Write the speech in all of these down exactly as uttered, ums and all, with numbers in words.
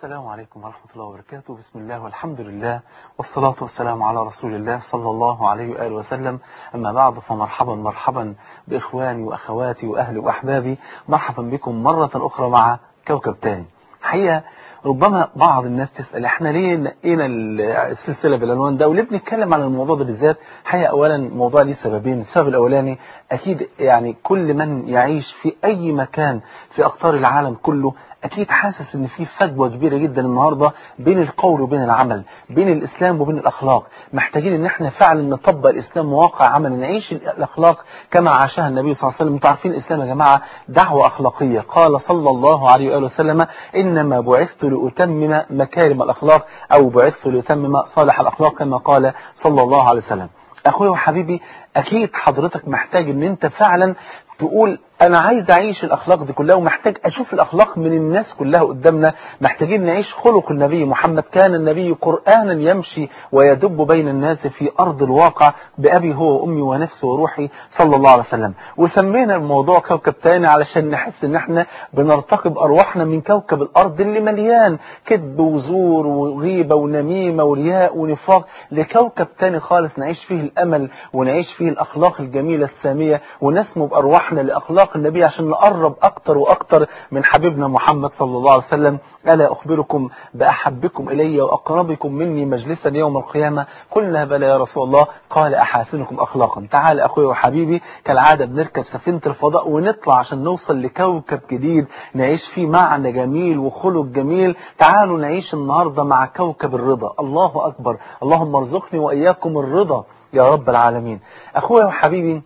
السلام عليكم ورحمة الله وبركاته. بسم الله والحمد لله والصلاة والسلام على رسول الله صلى الله عليه وآله وسلم. أما بعد، فمرحبا مرحبا بإخواني وأخواتي وأهلي وأحبابي. مرحبا بكم مرة أخرى مع كوكب تاني. حقيقة ربما بعض الناس تسأل احنا ليه نقينا السلسلة بالعنوان ده وليه بنتكلم عن الموضوع ده بالذات. حقيقة أولا الموضوع ليه سببين. السبب الأولاني أكيد يعني كل من يعيش في أي مكان في أقطار العالم كله أكيد حاسس إن في فجوة كبيرة جدا النهاردة بين القول وبين العمل، بين الإسلام وبين الأخلاق. محتاجين إن احنا فعلا نطبق الإسلام مواقع عمل، نعيش الأخلاق كما عاشها النبي صلى الله عليه وسلم. انتوا عارفين الإسلام يا جماعة دعوة أخلاقية. قال صلى الله عليه وآله وسلم: إنما بعثت لأتمم مكارم الأخلاق، أو بعثت لأتمم صالح الأخلاق، كما قال صلى الله عليه وسلم. أخوي وحبيبي، أكيد حضرتك محتاج إن أنت فعلا تقول أنا عايز أعيش الأخلاق دي كلها، ومحتاج أشوف الأخلاق من الناس كلها قدامنا. محتاجين نعيش خلق النبي محمد. كان النبي قرآنا يمشي ويدب بين الناس في أرض الواقع بأبي هو وأمي ونفسي وروحي صلى الله عليه وسلم. وسمينا الموضوع كوكب تاني علشان نحس إن احنا بنرتقب أرواحنا من كوكب الأرض اللي مليان كذب وزور وغيبة ونميمة ورياء ونفاق، لكوكب تاني خالص نعيش فيه الأمل ونعيش فيه الأخلاق الجميلة السامية، ونسمو بأرواحنا لأخلاق النبي عشان نقرب أكتر وأكتر من حبيبنا محمد صلى الله عليه وسلم. ألا أخبركم بأحبكم إلي وأقربكم مني مجلسا يوم القيامة؟ قلنا بلى يا رسول الله. قال: أحاسنكم أخلاقا. تعال أخوي وحبيبي، كالعادة بنركب سفينة الفضاء ونطلع عشان نوصل لكوكب جديد نعيش فيه معنى جميل وخلق جميل. تعالوا نعيش النهاردة مع كوكب الرضا. الله أكبر. اللهم ارزقني وإياكم الرضا يا رب العالمين. أخوي وحبيبي،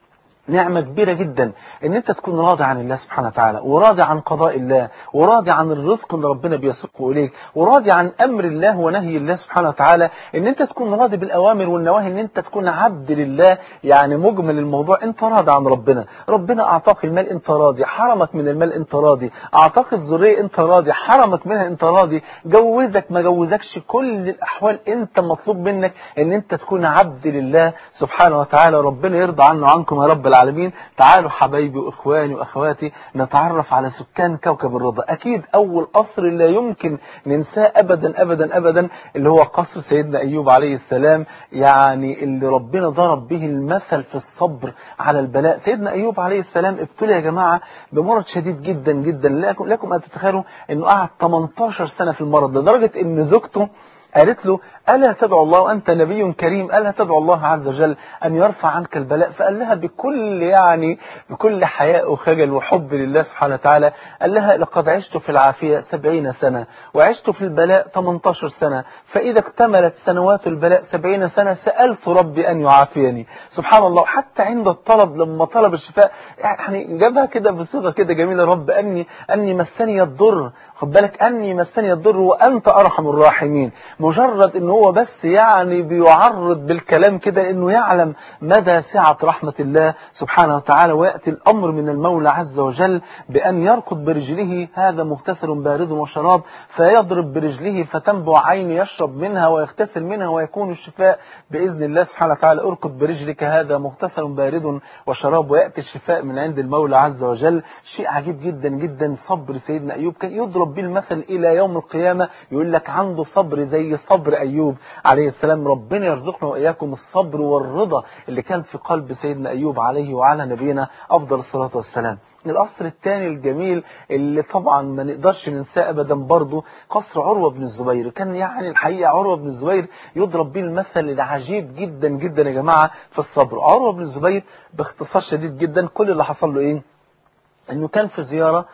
نعمة كبيرة جدا ان انت تكون راضي عن الله سبحانه وتعالى، وراضي عن قضاء الله، وراضي عن الرزق اللي ربنا بيسوقه اليك، وراضي عن امر الله ونهي الله سبحانه وتعالى. ان انت تكون راضي بالاوامر والنواهي، ان انت تكون عبد لله. يعني مجمل الموضوع انت راضي عن ربنا. ربنا اعطاك المال انت راضي، حرمك من المال انت راضي، اعطاك الذريه انت راضي، حرمك منها انت راضي، جوزك ما جوزكش، كل الاحوال انت مطلوب منك ان انت تكون عبد لله سبحانه وتعالى. ربنا يرضى عنه وعنكم يا رب العالمين. تعالوا حبايبي واخواني واخواتي نتعرف على سكان كوكب الرضا. اكيد اول قصر لا يمكن ننساه ابدا ابدا ابدا اللي هو قصر سيدنا ايوب عليه السلام، يعني اللي ربنا ضرب به المثل في الصبر على البلاء. سيدنا ايوب عليه السلام ابتلي يا جماعه بمرض شديد جدا جدا، لكم لكم ان تتخيلوا انه قعد ثمانية عشر سنه في المرض، لدرجه ان زوجته قالت له: ألا تدعو الله وأنت نبي كريم، ألا تدعو الله عز وجل أن يرفع عنك البلاء؟ فقال لها بكل يعني بكل حياء وخجل وحب لله سبحانه وتعالى، قال لها: لقد عشت في العافية سبعين سنة وعشت في البلاء ثمانية عشر سنة، فإذا اكتملت سنوات البلاء سبعين سنة سألت ربي أن يعافيني. سبحان الله. حتى عند الطلب لما طلب الشفاء يعني جابها كده بصيغة كده جميلة: رب أني أني مسني الضر، خد بالك، أني مسني الضر وأنت أرحم الراحمين. مجرد إنه هو بس يعني بيعرض بالكلام كده إنه يعلم مدى سعة رحمة الله سبحانه وتعالى، ويأتي الأمر من المولى عز وجل بأن يركض برجله، هذا مغتسل بارد وشراب، فيضرب برجله فتنبع عين يشرب منها ويغتسل منها ويكون الشفاء بإذن الله سبحانه وتعالى. اركض برجلك هذا مغتسل بارد وشراب، ويأتي الشفاء من عند المولى عز وجل. شيء عجيب جدا جدا. صبر سيدنا أيوب كان يضرب به المثل إلى يوم القيامة، يقول لك عنده صبر زي صبر أيوب عليه السلام. ربنا يرزقنا وإياكم الصبر والرضا اللي كان في قلب سيدنا أيوب عليه وعلى نبينا أفضل الصلاة والسلام. القصر الثاني الجميل اللي طبعا ما نقدرش ننساه أبدا برضه قصر عروة بن الزبير. كان يعني الحقيقة عروة بن الزبير يضرب به المثل العجيب جدا جدا يا جماعة في الصبر. عروة بن الزبير باختصار شديد جدا كل اللي حصل له إيه؟ انه كان في زيارة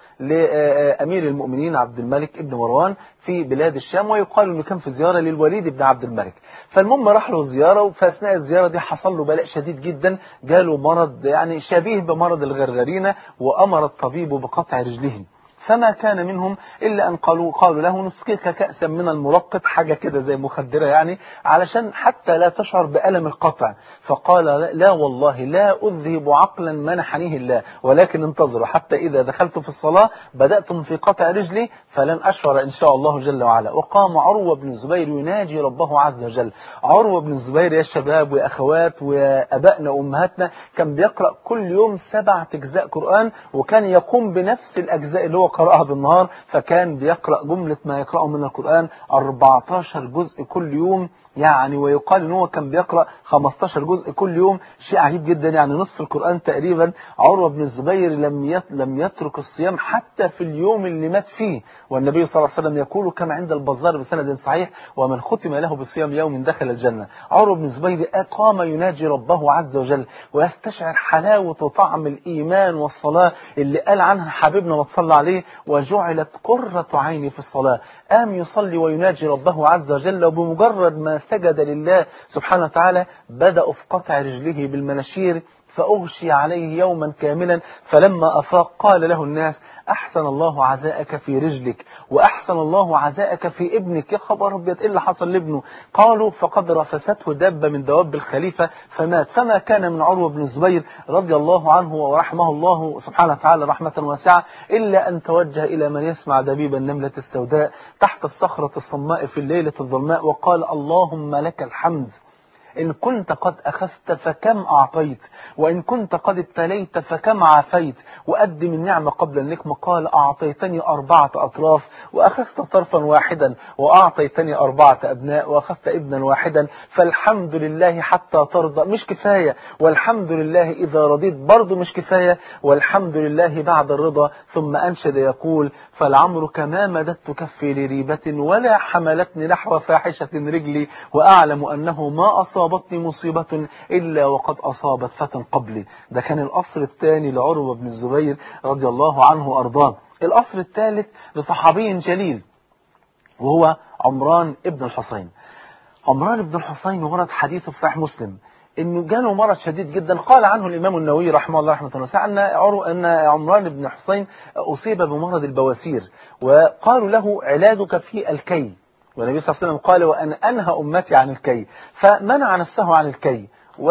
لأمير المؤمنين عبد الملك ابن مروان في بلاد الشام، ويقال انه كان في زيارة للوليد بن عبد الملك. فالمهم راح له زيارة، وفي اثناء الزيارة دي حصل له بلاء شديد جدا، جاله مرض يعني شبيه بمرض الغرغرينة، وأمر الطبيب بقطع رجله. فما كان منهم إلا أن قالوا قالوا له: نسقيك كأسا من المرقط، حاجة كده زي مخدرة يعني، علشان حتى لا تشعر بألم القطع. فقال: لا والله لا أذهب عقلا منحنيه الله، ولكن انتظروا حتى إذا دخلت في الصلاة بدأتم في قطع رجلي فلن أشعر إن شاء الله جل وعلا. وقام عروة بن الزبير يناجي ربه عز وجل. عروة بن الزبير يا شباب ويا أخوات وأبائنا وأمهاتنا كان بيقرأ كل يوم سبعة أجزاء قرآن، وكان يقوم بنفس الأجزاء اللي هو وقرأها بالنهار، فكان بيقرأ جملة ما يقرأه من القرآن أربعتاشر جزء كل يوم يعني، ويقال ان هو كان بيقرأ خمستاشر جزء كل يوم، شيء عجيب جدا يعني نصف القرآن تقريبا. عروة بن الزبير لم لم يترك الصيام حتى في اليوم اللي مات فيه، والنبي صلى الله عليه وسلم يقول كما عند البزار بسند صحيح: ومن ختم له بصيام يوم دخل الجنة. عروة بن الزبير قام يناجي ربه عز وجل ويستشعر حلاوة وطعم الإيمان والصلاة اللي قال عنها حبيبنا وصلى عليه: وجعلت قرة عيني في الصلاة. قام يصلي ويناجي ربه عز وجل، وبمجرد ما سجد لله سبحانه وتعالى بدأ في قطع رجله بالمناشير، فأغشي عليه يوما كاملا، فلما أفاق قال له الناس: أحسن الله عزاءك في رجلك، وأحسن الله عزاءك في ابنك. يا خبر أبيض، إيه اللي حصل لابنه؟ قالوا: فقد رفسته دابة من دواب الخليفة فمات. فما كان من عروة بن الزبير رضي الله عنه ورحمه الله سبحانه وتعالى رحمة واسعة إلا أن توجه إلى من يسمع دبيب النملة السوداء تحت الصخرة الصماء في الليلة الظلماء، وقال: اللهم لك الحمد، إن كنت قد أخذت فكم أعطيت، وإن كنت قد ابتليت فكم عافيت، وأدم النعمة قبل النقمة. قال: أعطيتني أربعة أطراف وأخذت طرفا واحدا، وأعطيتني أربعة أبناء وأخذت ابنا واحدا، فالحمد لله حتى ترضى مش كفاية، والحمد لله إذا رضيت برضو مش كفاية، والحمد لله بعد الرضا. ثم أنشد يقول: فالعمرك ما مددت كفي لريبة، ولا حملتني نحو فاحشة رجلي، وأعلم أنه ما أصاب أصابتني مصيبة إلا وقد أصابت فتى قبلي. ده كان الأصل الثاني لعروة بن الزبير رضي الله عنه وأرضاه. الأصل الثالث لصحابي جليل وهو عمران ابن الحصين. عمران ابن الحصين ورد حديثه في صحيح مسلم إنه جاله مرض شديد جدا، قال عنه الإمام النووي رحمه الله رحمة واسعة أن أن عمران بن الحصين أصيب بمرض البواسير، وقالوا له: علاجك في الكي. والنبي صلى الله عليه وسلم قال: وأن أنهى أمتي عن الكي. فمنع نفسه عن الكي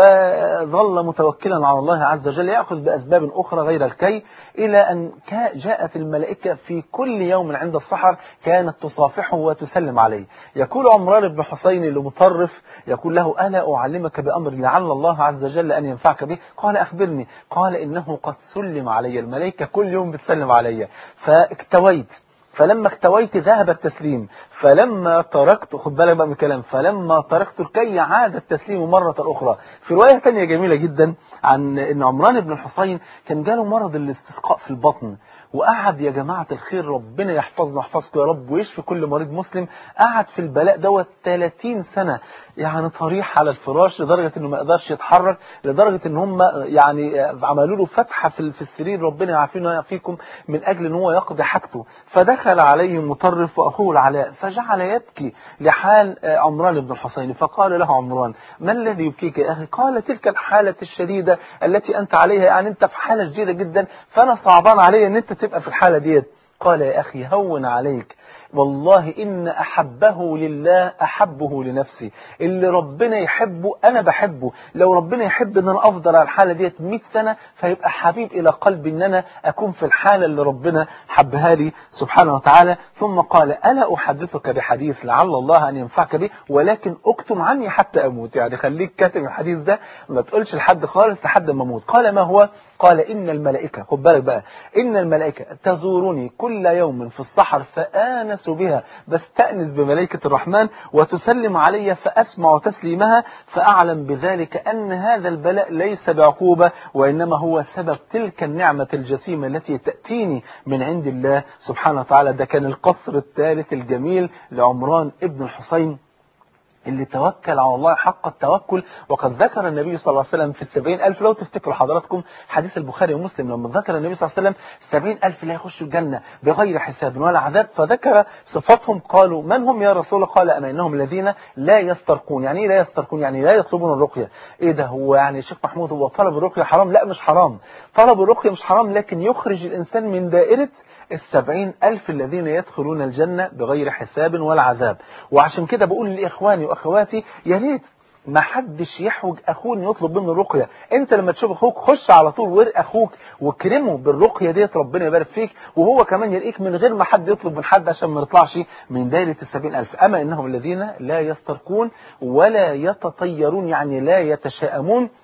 وظل متوكلا على الله عز وجل يأخذ بأسباب أخرى غير الكي، إلى أن جاءت الملائكة في كل يوم عند السحر كانت تصافحه وتسلم عليه. يقول عمران بن حصين المطرف يقول له: ألا أعلمك بأمر لعل الله عز وجل أن ينفعك به؟ قال: أخبرني. قال: إنه قد سلم علي، الملائكة كل يوم بتسلم علي، فاكتويت، فلما اكتويت ذهب التسليم، فلما تركت، خد بالك بقى من الكلام، فلما تركت الكي عاد التسليم مرة أخرى. في رواية ثانية جميلة جدا عن أن عمران بن الحصين كان جاله مرض الاستسقاء في البطن، وقعد يا جماعة الخير ربنا يحفظنا ويحفظكم يا رب ويشفي كل مريض مسلم، قعد في البلاء دوت ثلاثين سنة يعني طريح على الفراش، لدرجة انه ما يقدرش يتحرك، لدرجة ان هم يعني عملوا له فتحة في السرير، ربنا يعافينا ويعافيكم، من اجل ان هو يقضي حاجته. فدخل عليه مطرف واخوه العلاء فجعل يبكي لحال عمران بن الحصين، فقال له عمران: ما الذي يبكيك يا اخي؟ قال: تلك الحالة الشديدة التي انت عليها، يعني انت في حالة شديدة جدا، فانا صعبان علي ان انت تبقى في الحالة ديت. قال: يا أخي هون عليك، والله إن أحبه لله أحبه لنفسي، اللي ربنا يحبه أنا بحبه، لو ربنا يحب أن أنا أفضل على الحالة ديت مئة سنة فيبقى حبيب إلى قلبي أن أنا أكون في الحالة اللي ربنا حبها لي سبحانه وتعالى. ثم قال: ألا أحدثك بحديث لعل الله أن ينفعك به، ولكن أكتم عني حتى أموت، يعني خليك كاتم الحديث ده ما تقولش لحد خالص لحد ما أموت. قال: ما هو؟ قال: إن الملائكة، خد بالك بقى، إن الملائكة تزورني كل يوم في السحر فآنس بها، بستأنس بملائكة الرحمن، وتسلم علي فأسمع تسليمها، فأعلم بذلك أن هذا البلاء ليس بعقوبة، وإنما هو سبب تلك النعمة الجسيمة التي تأتيني من عند الله سبحانه وتعالى. ده كان القصر الثالث الجميل لعمران ابن الحصين اللي توكل على الله حق التوكل. وقد ذكر النبي صلى الله عليه وسلم في السبعين ألف، لو تفتكروا حضراتكم حديث البخاري ومسلم لما ذكر النبي صلى الله عليه وسلم سبعين ألف لا يخشوا الجنة بغير حساب ولا عذاب، فذكر صفاتهم. قالوا: من هم يا رسول الله؟ قال: أما إنهم الذين لا يسترقون. يعني إيه لا يسترقون؟ يعني لا يطلبون الرقية. إيه ده؟ هو يعني شيخ محمود هو طلب الرقية حرام؟ لا مش حرام، طلب الرقية مش حرام، لكن يخرج الإنسان من دائرة السبعين ألف الذين يدخلون الجنة بغير حساب ولا عذاب. وعشان كده بقول لإخواني وأخواتي يا ريت ما حدش يحوج أخوه يطلب منه الرقية. أنت لما تشوف أخوك خش على طول ورق أخوك وكرمه بالرقية ديت، ربنا يبارك فيك، وهو كمان يرقيك من غير ما حد يطلب من حد عشان ما نطلعش من دائرة السبعين ألف. أما إنهم الذين لا يسترقون ولا يتطيرون، يعني لا يتشائمون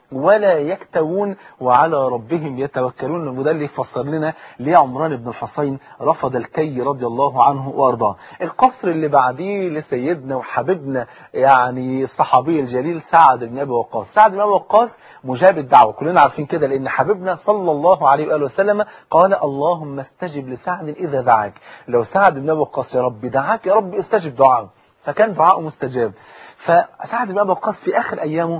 ولا يكتوون وعلى ربهم يتوكلون. وده اللي يفسر لنا ليه عمران بن الحصين رفض الكي رضي الله عنه وارضاه. القصر اللي بعديه لسيدنا وحبيبنا يعني الصحابي الجليل سعد بن ابي وقاص. سعد بن ابي وقاص مجاب الدعوه، كلنا عارفين كده، لان حبيبنا صلى الله عليه واله وسلم قال اللهم استجب لسعد اذا دعاك. لو سعد بن ابي وقاص يا رب دعاك يا رب استجب دعاءه، فكان دعاءه مستجاب. فسعد بن ابي وقاص في اخر ايامه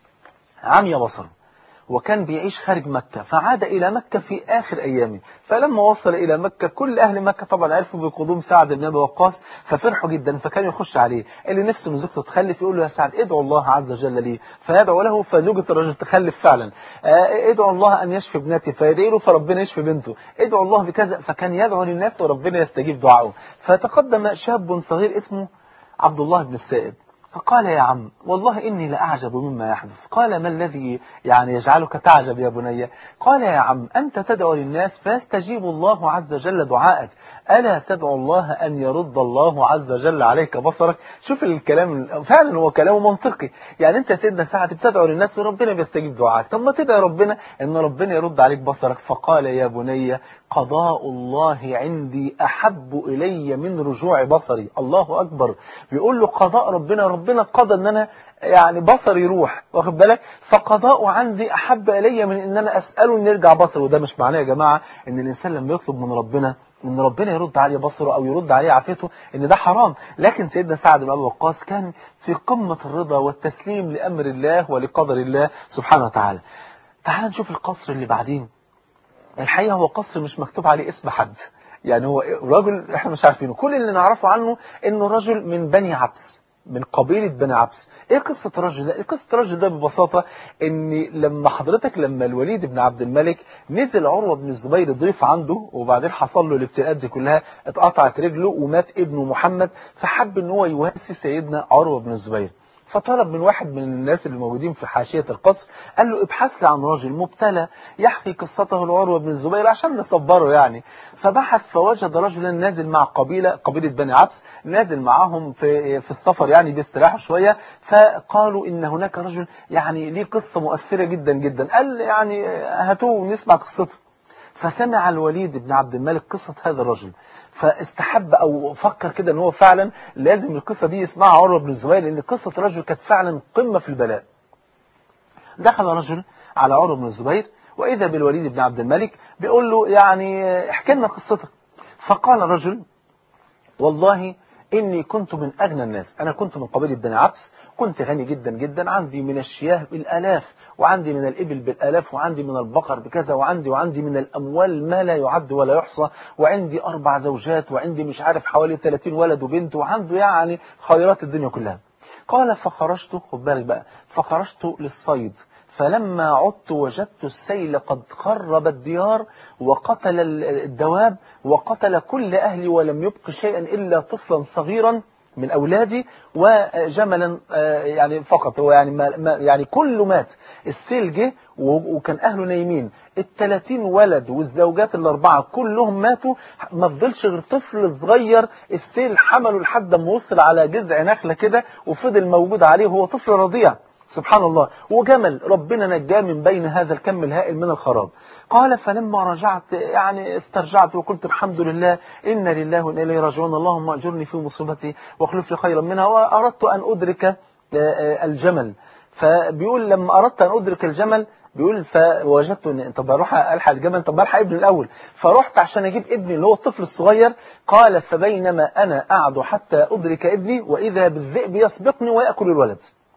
عمي بصره، وكان بيعيش خارج مكة، فعاد إلى مكة في آخر أيامه. فلما وصل إلى مكة كل أهل مكة طبعا عرفوا بقدوم سعد بن أبي وقاص، ففرحوا جدا، فكان يخش عليه اللي نفسه من زوجته تخلف يقول له يا سعد ادعو الله عز وجل لي، فيدعو له فزوجة الرجل تخلف فعلا. ادعو الله أن يشفي ابنتي، فيدعي له فربنا يشفي بنته. ادعو الله بكذا، فكان يدعو للناس وربنا يستجيب دعائه. فتقدم شاب صغير اسمه عبد الله بن السائب، فقال يا عم والله إني لأعجب مما يحدث. قال ما الذي يعني يجعلك تعجب يا بني؟ قال يا عم أنت تدعو للناس فيستجيب الله عز وجل دعائك، ألا تدعو الله أن يرد الله عز وجل عليك بصرك؟ شوف الكلام فعلا هو كلامه منطقي. يعني أنت سيدنا سعد بتدعو للناس وربنا بيستجيب دعائك، طب ما تدعي ربنا أن ربنا يرد عليك بصرك. فقال يا بني قضاء الله عندي أحب إلي من رجوع بصري. الله أكبر، بيقول له قضاء ربنا، ربنا قضى أن أنا يعني بصري يروح، واخد بالك؟ فقضاء عندي أحب إلي من أن أنا أسأله أن يرجع بصره. وده مش معناه يا جماعة أن الإنسان لما يطلب من ربنا ان ربنا يرد عليه بصره او يرد عليه عافيته ان ده حرام. لكن سيدنا سعد بن ابي وقاص كان في قمة الرضا والتسليم لامر الله ولقدر الله سبحانه وتعالى. تعال نشوف القصر اللي بعدين. الحقيقة هو قصر مش مكتوب عليه اسم حد، يعني هو رجل احنا مش عارفينه، كل اللي نعرفه عنه انه رجل من بني عبس، من قبيلة بني عبس. ايه قصة الرجل ده؟ قصة الرجل ده ببساطة ان لما حضرتك لما الوليد بن عبد الملك نزل عروة بن الزبير ضيف عنده، وبعدين حصل له الابتلاءات دي كلها، اتقطعت رجله ومات ابنه محمد، فحب ان هو يواسي سيدنا عروة بن الزبير. فطلب من واحد من الناس اللي موجودين في حاشية القصر، قال له ابحث لي عن رجل مبتلى يحكي قصته لعروة بن الزبير عشان نصبره يعني. فبحث فوجد رجلا نازل مع قبيلة قبيلة بني عبس، نازل معاهم في في السفر يعني بيستراحوا شوية، فقالوا ان هناك رجل يعني ليه قصة مؤثرة جدا جدا، قال يعني هاتوه نسمع قصته. فسمع الوليد بن عبد الملك قصة هذا الرجل، فاستحب او فكر كده ان هو فعلا لازم القصة دي يسمعها عروة بن الزبير، لان قصة الرجل كانت فعلا قمة في البلاء. دخل رجل على عروة بن الزبير واذا بالوليد بن عبد الملك بيقول له يعني احكي لنا قصتك. فقال الرجل والله اني كنت من اغنى الناس، انا كنت من قبيلة بني عبس، كنت غني جدا جدا، عندي من الشياه بالالاف، وعندي من الإبل بالآلاف، وعندي من البقر بكذا، وعندي وعندي من الأموال ما لا يعد ولا يحصى، وعندي أربع زوجات، وعندي مش عارف حوالي ثلاثين ولد وبنت، وعنده يعني خيرات الدنيا كلها. قال فخرجت، خد بالك بقى، فخرجت للصيد، فلما عدت وجدت السيل قد خرب الديار وقتل الدواب وقتل كل أهلي ولم يبق شيئا إلا طفلا صغيرا من أولادي وجملا يعني فقط، هو يعني ما يعني كله مات. السيل جه وكان أهله نايمين، الثلاثين ولد والزوجات الأربعة كلهم ماتوا، ما فضلش غير طفل صغير السيل حمله لحد ما وصل على جذع نخلة كده وفضل موجود عليه، هو طفل رضيع سبحان الله، وجمل ربنا نجاه من بين هذا الكم الهائل من الخراب. قال فلما رجعت يعني استرجعت وقلت الحمد لله إن لله وإنا إليه راجعون، اللهم أجرني في مصيبتي واخلف لي خيرا منها، وأردت أن أدرك الجمل. فبيقول لما أردت أن أدرك الجمل بيقول فوجدت ان طب اروح الحق الجمل، طب الحق ابني الاول، فرحت عشان اجيب ابني اللي هو الطفل الصغير. قال فبينما انا اعد حتى ادرك ابني واذا بالذئب يسبقني وياكل الولد.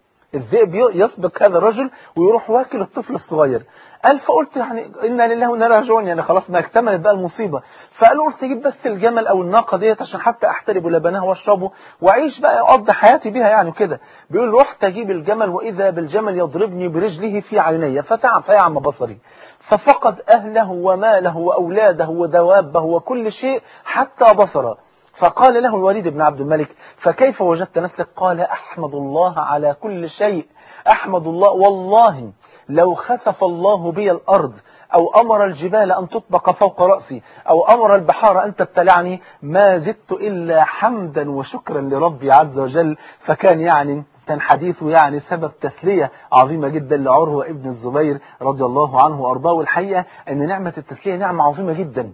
الذئب يسبق هذا الرجل ويروح واكل الطفل الصغير. قال فقلت يعني إنا لله وإنا إليه راجعون، يعني خلاص ما اكتملت بقى المصيبة. فقال قلت اجيب بس الجمل أو الناقة ديت عشان حتى أحترب لبنها واشربه وأعيش بقى أقضي حياتي بها يعني كده. بيقول رحت أجيب الجمل وإذا بالجمل يضربني برجله في عيني فتعب فيعمى بصري، ففقد أهله وماله وأولاده ودوابه وكل شيء حتى بصره. فقال له الوليد بن عبد الملك فكيف وجدت نفسك؟ قال أحمد الله على كل شيء، أحمد الله والله لو خسف الله بي الأرض أو أمر الجبال أن تطبق فوق رأسي أو أمر البحار أن تبتلعني ما زدت إلا حمدا وشكرا لربي عز وجل. فكان يعني كان حديثه يعني سبب تسلية عظيمة جدا لعروة ابن الزبير رضي الله عنه وأرضاه. والحقيقة أن نعمة التسلية نعمة عظيمة جدا،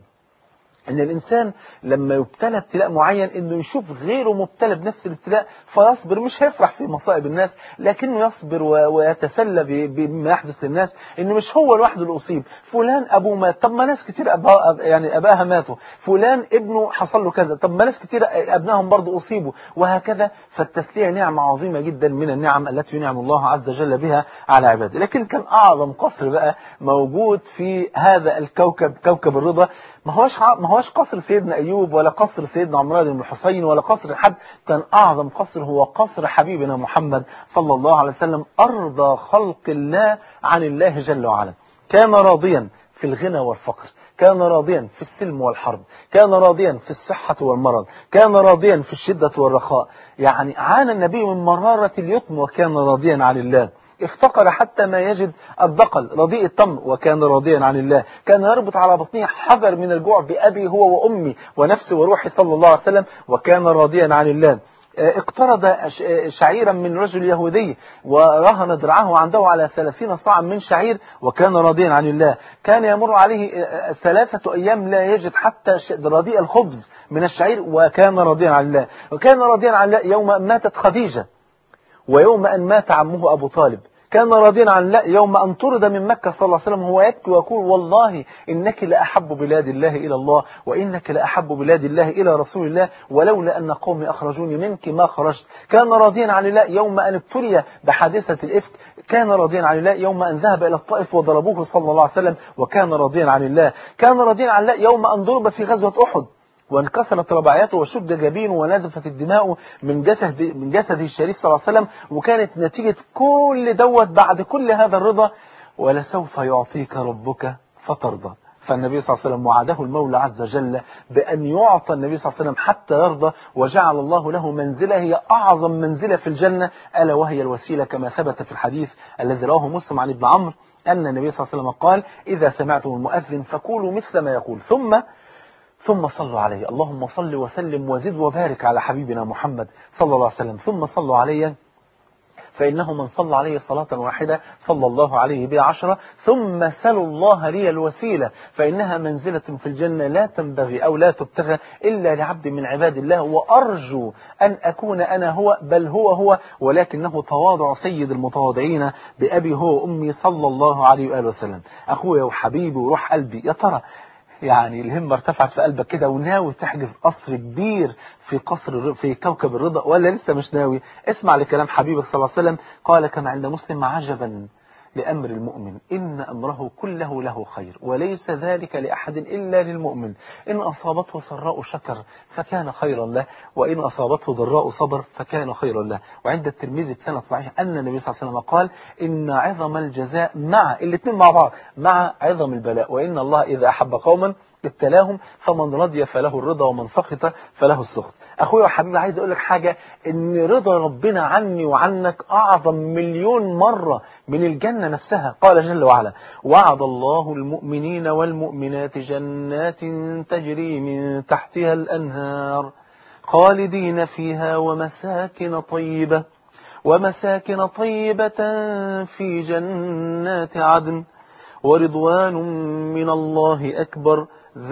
ان الانسان لما يبتلى ابتلاء معين انه يشوف غيره مبتلى بنفس الابتلاء فيصبر. مش هيفرح في مصائب الناس لكنه يصبر ويتسلى بما يحدث للناس، انه مش هو لوحده اللي اصيب. فلان ابوه مات، طب ما ناس كتير أبا يعني اباها ماتوا. فلان ابنه حصل له كذا، طب ما ناس كتير ابنائهم برضه اصيبوا، وهكذا. فالتسلية نعمة عظيمة جدا من النعم التي ينعم الله عز وجل بها على عباده. لكن كان اعظم قصر بقى موجود في هذا الكوكب، كوكب الرضا، ما هوش ما هوش قصر سيدنا أيوب ولا قصر سيدنا عمران بن الحسين ولا قصر حد. كان أعظم قصر هو قصر حبيبنا محمد صلى الله عليه وسلم، أرضى خلق الله عن الله جل وعلا. كان راضيا في الغنى والفقر، كان راضيا في السلم والحرب، كان راضيا في الصحة والمرض، كان راضيا في الشدة والرخاء. يعني عانى النبي من مرارة اليتم وكان راضيا عن الله. افتقر حتى ما يجد الدقل رديء التمر وكان راضيا عن الله. كان يربط على بطنه حجر من الجوع بأبي هو وأمي ونفسي وروحي صلى الله عليه وسلم وكان راضيا عن الله. اقترض شعيرا من رجل يهودي ورهن درعه عنده على ثلاثين صاعا من شعير وكان راضيا عن الله. كان يمر عليه ثلاثة أيام لا يجد حتى رديء الخبز من الشعير وكان راضيا عن الله. وكان راضيا عن الله يوم ماتت خديجة ويوم أن مات عمه أبو طالب. كان راضيا عن الله يوم أن طرد من مكة صلى الله عليه وسلم وهو يبكي ويقول والله إنك لأحب بلاد الله إلى الله وإنك لأحب بلاد الله إلى رسول الله ولولا أن قومي أخرجوني منك ما خرجت. كان راضيا عن الله يوم أن ابتلي بحادثة الإفك. كان راضيا عن الله يوم أن ذهب إلى الطائف وضربوه صلى الله عليه وسلم وكان راضيا عن الله. كان راضيا عن الله يوم أن ضرب في غزوة أحد وانكسرت رباعياته وشد جبينه ونزفت الدماء من جسد من جسده الشريف صلى الله عليه وسلم. وكانت نتيجة كل دوت بعد كل هذا الرضا ولسوف يعطيك ربك فترضى. فالنبي صلى الله عليه وسلم وعده المولى عز وجل بأن يعطى النبي صلى الله عليه وسلم حتى يرضى، وجعل الله له منزلة هي أعظم منزلة في الجنة ألا وهي الوسيلة، كما ثبت في الحديث الذي رواه مسلم عن ابن عمرو أن النبي صلى الله عليه وسلم قال إذا سمعتم المؤذن فقولوا مثل ما يقول ثم ثم صلوا عليه. اللهم صل وسلم وزد وبارك على حبيبنا محمد صلى الله عليه وسلم. ثم صلوا عليه فإنه من صلى عليه صلاة واحدة صلى الله عليه بها عشرة. ثم سلوا الله لي الوسيلة فإنها منزلة في الجنة لا تنبغي أو لا تبتغى إلا لعبد من عباد الله وأرجو أن أكون أنا هو بل هو هو ولكنه تواضع سيد المتواضعين بأبي هو أمي صلى الله عليه وآله وسلم. أخويا وحبيبي وروح قلبي، يا ترى يعني الهمة ارتفعت في قلبك كده وناوي تحجز قصر كبير في قصر في كوكب الرضا ولا لسه مش ناوي؟ اسمع لكلام حبيبك صلى الله عليه وسلم قال كما عند مسلم عجبا لأمر المؤمن إن أمره كله له خير وليس ذلك لأحد إلا للمؤمن إن أصابته سراء شكر فكان خيرا له وإن أصابته ضراء صبر فكان خيرا له. وعند الترمذي بسند صحيح أن النبي صلى الله عليه وسلم قال إن عظم الجزاء مع الاثنين مع بعض مع عظم البلاء وإن الله إذا أحب قوما ابتلاهم فمن رضي فله الرضا ومن سخط فله السخط. أخويا وحبيبي عايز أقول لك حاجة، إن رضا ربنا عني وعنك أعظم مليون مرة من الجنة نفسها. قال جل وعلا وعد الله المؤمنين والمؤمنات جنات تجري من تحتها الأنهار خالدين فيها ومساكن طيبة ومساكن طيبة في جنات عدن ورضوان من الله أكبر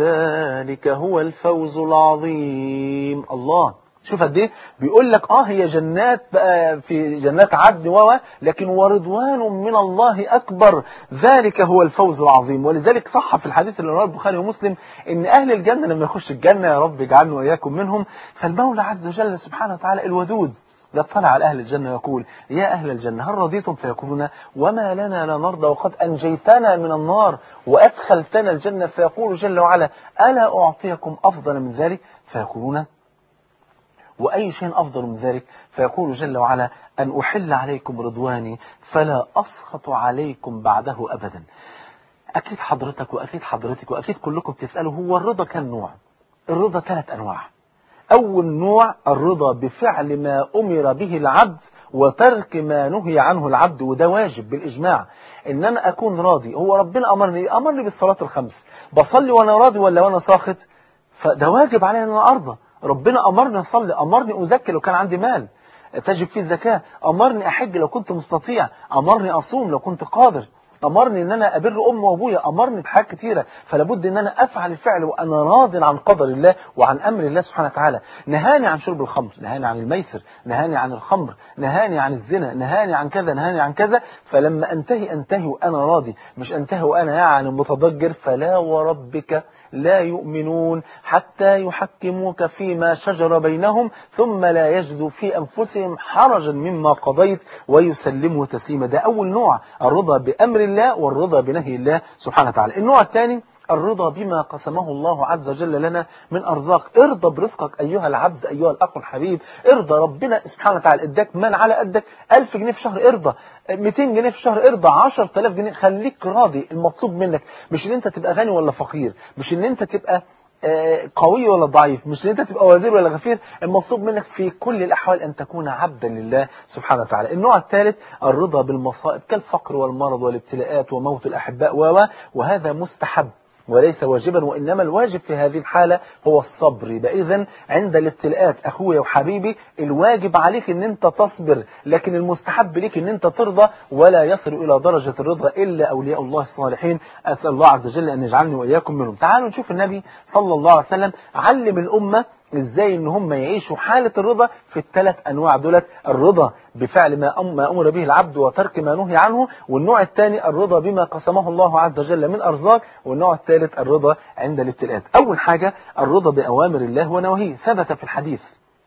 ذلك هو الفوز العظيم. الله شوف قد ايه بيقول لك اه هي جنات بقى في جنات عدن و لكن ورضوان من الله اكبر ذلك هو الفوز العظيم. ولذلك صح في الحديث اللي رواه البخاري ومسلم ان اهل الجنه لما يخش الجنه يا رب اجعلنا واياكم منهم فالمولى عز وجل سبحانه وتعالى الودود يطلع على أهل الجنة ويقول يا أهل الجنة هل رضيتم؟ فيقولون وما لنا لا نرضى وقد أنجيتنا من النار وأدخلتنا الجنة. فيقول جل وعلا ألا أعطيكم أفضل من ذلك؟ فيقولون وأي شيء أفضل من ذلك؟ فيقول جل وعلا أن أحل عليكم رضواني فلا أسخط عليكم بعده أبدا. أكيد حضرتك وأكيد حضرتك وأكيد كلكم تسألوا هو الرضا كم نوع؟ الرضا ثلاث أنواع. أول نوع الرضا بفعل ما أمر به العبد وترك ما نهي عنه العبد، وده واجب بالإجماع إن أنا أكون راضي. هو ربنا أمرني أمرني بالصلاة الخمس بصلي وأنا راضي ولا وأنا ساخط؟ فده واجب علي أن أنا أرضى. ربنا أمرني أصلي أمرني أزكي لو كان عندي مال تجب فيه الزكاة، أمرني أحج لو كنت مستطيع، أمرني أصوم لو كنت قادر، أمرني أن أنا أبر أمي وأبويا، أمرني بحاجات كتيرة، فلابد أن أنا أفعل الفعل وأنا راض عن قدر الله وعن أمر الله سبحانه وتعالى. نهاني عن شرب الخمر، نهاني عن الميسر، نهاني عن الخمر، نهاني عن الزنا، نهاني عن كذا، نهاني عن كذا، فلما أنتهي أنتهي وأنا راضي، مش أنتهي وأنا يعني متضجر. فلا وربك لا يؤمنون حتى يحكموك فيما شجر بينهم ثم لا يجدوا في أنفسهم حرجا مما قضيت ويسلموا تسليما. ده أول نوع، الرضا بأمر الله والرضا بنهي الله سبحانه وتعالى. النوع الثاني الرضا بما قسمه الله عز وجل لنا من أرزاق. ارضى برزقك أيها العبد أيها الأخ الحبيب، ارضى. ربنا سبحانه وتعالى اداك مال على قدك، ألف جنيه في شهر ارضى، مئتين جنيه في الشهر ارضى، عشرة آلاف جنيه، خليك راضي. المطلوب منك مش ان انت تبقى غني ولا فقير، مش ان انت تبقى قوي ولا ضعيف، مش ان انت تبقى وزير ولا غفير، المطلوب منك في كل الأحوال أن تكون عبدا لله سبحانه وتعالى. النوع الثالث الرضا بالمصائب كالفقر والمرض والابتلاءات وموت الأحباء، وهذا مستحب وليس واجبا، وإنما الواجب في هذه الحالة هو الصبر. يبقى إذن عند الابتلاءات أخويا وحبيبي الواجب عليك أن أنت تصبر، لكن المستحب لك أن أنت ترضى، ولا يصل إلى درجة الرضا إلا أولياء الله الصالحين. أسأل الله عز وجل أن يجعلني وإياكم منهم. تعالوا نشوف النبي صلى الله عليه وسلم علم الأمة ازاي ان هم يعيشوا حالة الرضا في الثلاث انواع دولت: الرضا بفعل ما امر به العبد وترك ما نهي عنه، والنوع الثاني الرضا بما قسمه الله عز وجل من ارزاق، والنوع الثالث الرضا عند الابتلاءات. اول حاجة الرضا بأوامر الله ونواهيه. ثبت في الحديث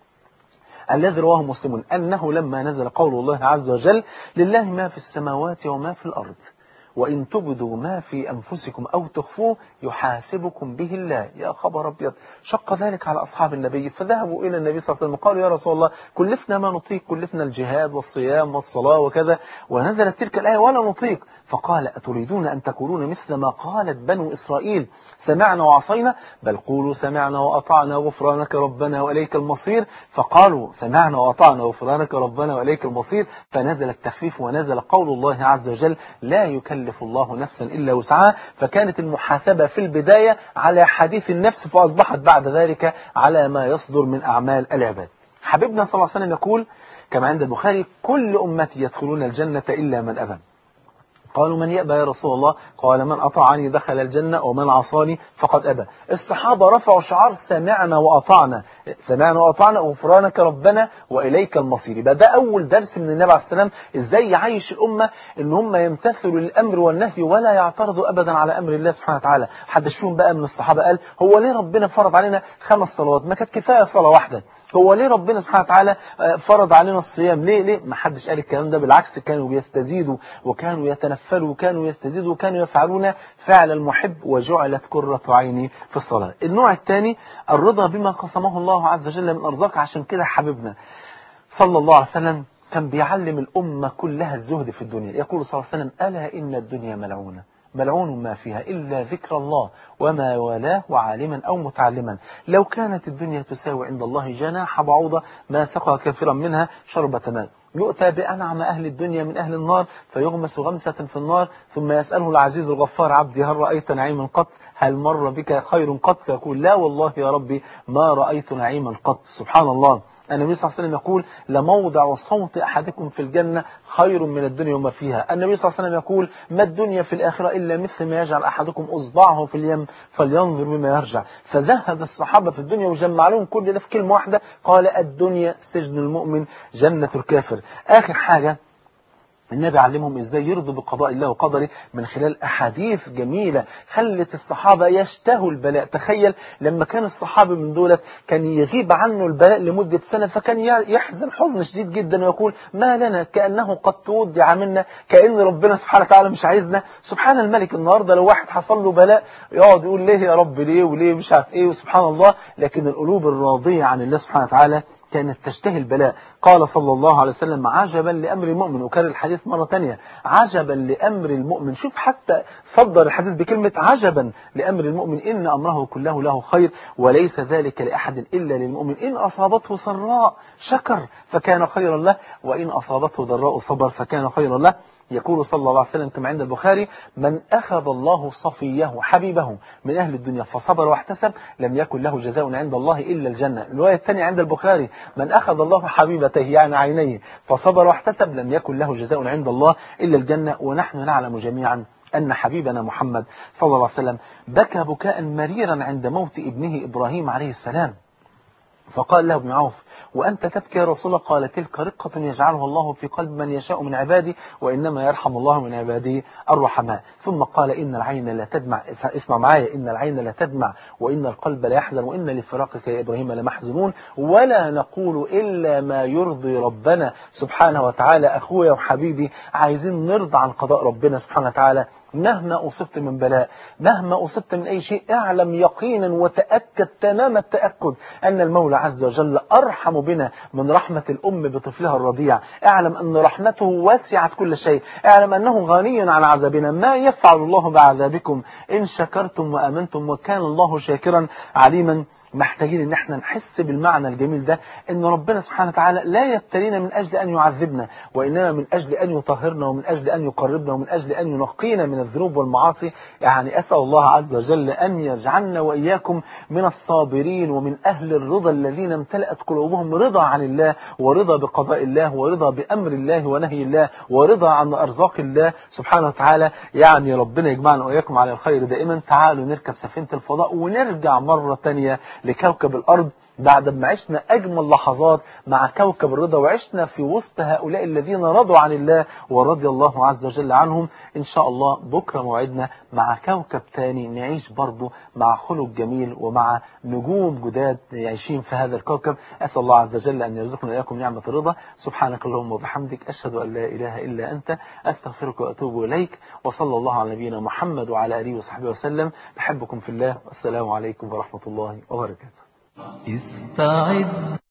الذي رواه مسلم أنه لما نزل قول الله عز وجل: لله ما في السماوات وما في الأرض وإن تبدوا ما في أنفسكم أو تخفوه يحاسبكم به الله. يا خبر أبيض، شق ذلك على أصحاب النبي، فذهبوا إلى النبي صلى الله عليه وسلم قالوا: يا رسول الله كلفنا ما نطيق، كلفنا الجهاد والصيام والصلاة وكذا، ونزلت تلك الآية ولا نطيق. فقال: أتريدون أن تكونون مثل ما قالت بنو إسرائيل سمعنا وعصينا؟ بل قولوا سمعنا وأطعنا غفرانك ربنا وإليك المصير. فقالوا سمعنا وأطعنا غفرانك ربنا وإليك المصير، فنزل التخفيف ونزل قول الله عز وجل: لا يكلف الله نفسا إلا وسعها. فكانت المحاسبة في البداية على حديث النفس، فأصبحت بعد ذلك على ما يصدر من أعمال العباد. حبيبنا صلى الله عليه وسلم يقول كما عند البخاري: كل أمتي يدخلون الجنة إلا من أبى. قالوا: من يأبى يا رسول الله؟ قال: من أطاعني دخل الجنة ومن عصاني فقد أبى. الصحابة رفعوا شعار سمعنا وأطعنا، سمعنا وأطعنا غفرانك ربنا وإليك المصير. يبقى ده أول درس من النبي عليه السلام، إزاي يعيش الأمة إن هم يمتثلوا للأمر والنهي ولا يعترضوا أبدا على أمر الله سبحانه وتعالى. حدش فيهم بقى من الصحابة قال: هو ليه ربنا فرض علينا خمس صلوات؟ ما كانت كفاية صلاة واحدة. هو ليه ربنا سبحانه وتعالى فرض علينا الصيام؟ ليه ليه ما حدش قال الكلام ده، بالعكس كانوا بيستزيدوا وكانوا يتنفلوا وكانوا يستزيدوا وكانوا يفعلون فعل المحب وجعلت قرة عيني في الصلاة. النوع الثاني الرضا بما قسمه الله عز وجل من أرزاق. عشان كده حبيبنا صلى الله عليه وسلم كان بيعلم الأمة كلها الزهد في الدنيا. يقول صلى الله عليه وسلم: ألا إن الدنيا ملعونة ملعون ما فيها إلا ذكر الله وما والاه وعالما أو متعلما، لو كانت الدنيا تساوي عند الله جناح بعوضة ما سقى كافرا منها شربة ماء. يؤتى بأنعم أهل الدنيا من أهل النار فيغمس غمسة في النار، ثم يسأله العزيز الغفار: عبدي هل رأيت نعيما قط؟ هل مر بك خير قط؟ فيقول: لا والله يا ربي ما رأيت نعيما قط. سبحان الله. النبي صلى الله عليه وسلم يقول: لموضع صوت أحدكم في الجنة خير من الدنيا وما فيها. النبي صلى الله عليه وسلم يقول: ما الدنيا في الآخرة إلا مثل ما يجعل أحدكم أصبعه في اليم فلينظر بما يرجع. فزهد الصحابة في الدنيا وجمع لهم كل ده في كلمة واحدة، قال: الدنيا سجن المؤمن جنة الكافر. آخر حاجة النبي علمهم ازاي يرضوا بقضاء الله وقدره من خلال احاديث جميلة خلت الصحابة يشتهوا البلاء. تخيل لما كان الصحابي من دولت كان يغيب عنه البلاء لمدة سنة، فكان يحزن حزن شديد جدا ويقول: ما لنا كأنه قد تودع منا، كأن ربنا سبحانه وتعالى مش عايزنا. سبحان الملك، النهاردة لو واحد حصل له بلاء يقعد يقول: ليه يا رب ليه وليه مش عارف ايه، وسبحان الله. لكن القلوب الراضية عن الله سبحانه وتعالى كانت تشتهي البلاء. قال صلى الله عليه وسلم: عجبا لأمر المؤمن. وكان الحديث مرة تانية: عجبا لأمر المؤمن. شوف حتى صدر الحديث بكلمة عجبا لأمر المؤمن، إن أمره كله له خير وليس ذلك لأحد إلا للمؤمن، إن أصابته سراء شكر فكان خيرا له، وإن أصابته ضراء صبر فكان خيرا له. يقول صلى الله عليه وسلم كما عند البخاري: من أخذ الله صفيه حبيبه من أهل الدنيا فصبر واحتسب لم يكن له جزاء عند الله إلا الجنة. الرواية الثانية عند البخاري: من أخذ الله حبيبته يعني عينيه فصبر واحتسب لم يكن له جزاء عند الله إلا الجنة. ونحن نعلم جميعا أن حبيبنا محمد صلى الله عليه وسلم بكى بكاء مريرا عند موت ابنه إبراهيم عليه السلام، فقال له ابن عوف: وأنت تبكي يا رسول الله؟ قال: تلك رقة يجعلها الله في قلب من يشاء من عباده وإنما يرحم الله من عباده الرحماء. ثم قال: إن العين لا تدمع، اسمع معايا، إن العين لا تدمع وإن القلب لا يحزن وإن لفراقك يا إبراهيم لمحزنون ولا نقول إلا ما يرضي ربنا سبحانه وتعالى. أخويا وحبيبي، عايزين نرضى عن قضاء ربنا سبحانه وتعالى. مهما أصبت من بلاء، مهما أصبت من أي شيء، اعلم يقينا وتأكد تمام التأكد أن المولى عز وجل أرحم بنا من رحمة الأم بطفلها الرضيع. اعلم أن رحمته وسعت كل شيء، اعلم أنه غني عن عذابنا. ما يفعل الله بعذابكم إن شكرتم وآمنتم وكان الله شاكرا عليما. محتاجين ان احنا نحس بالمعنى الجميل ده، ان ربنا سبحانه وتعالى لا يبتلينا من اجل ان يعذبنا، وانما من اجل ان يطهرنا ومن اجل ان يقربنا ومن اجل ان ينقينا من الذنوب والمعاصي. يعني اسال الله عز وجل ان يجعلنا واياكم من الصابرين ومن اهل الرضا الذين امتلأت قلوبهم رضا عن الله ورضا بقضاء الله ورضا بامر الله ونهي الله ورضا عن ارزاق الله سبحانه وتعالى. يعني ربنا يجمعنا واياكم على الخير دائما. تعالوا نركب سفينة الفضاء ونرجع مرة تانية لكوكب الأرض بعد ما عشنا أجمل لحظات مع كوكب الرضا، وعشنا في وسط هؤلاء الذين رضوا عن الله ورضي الله عز وجل عنهم. إن شاء الله بكرة موعدنا مع كوكب تاني نعيش برضه مع خلق جميل ومع نجوم جداد يعيشين في هذا الكوكب. أسأل الله عز وجل أن يرزقنا وإياكم نعمة الرضا. سبحانك اللهم وبحمدك، أشهد أن لا إله إلا أنت، أستغفرك وأتوب إليك. وصلى الله على نبينا محمد وعلى آله وصحبه وسلم. بحبكم في الله، والسلام عليكم ورحمة الله وبركاته. استعد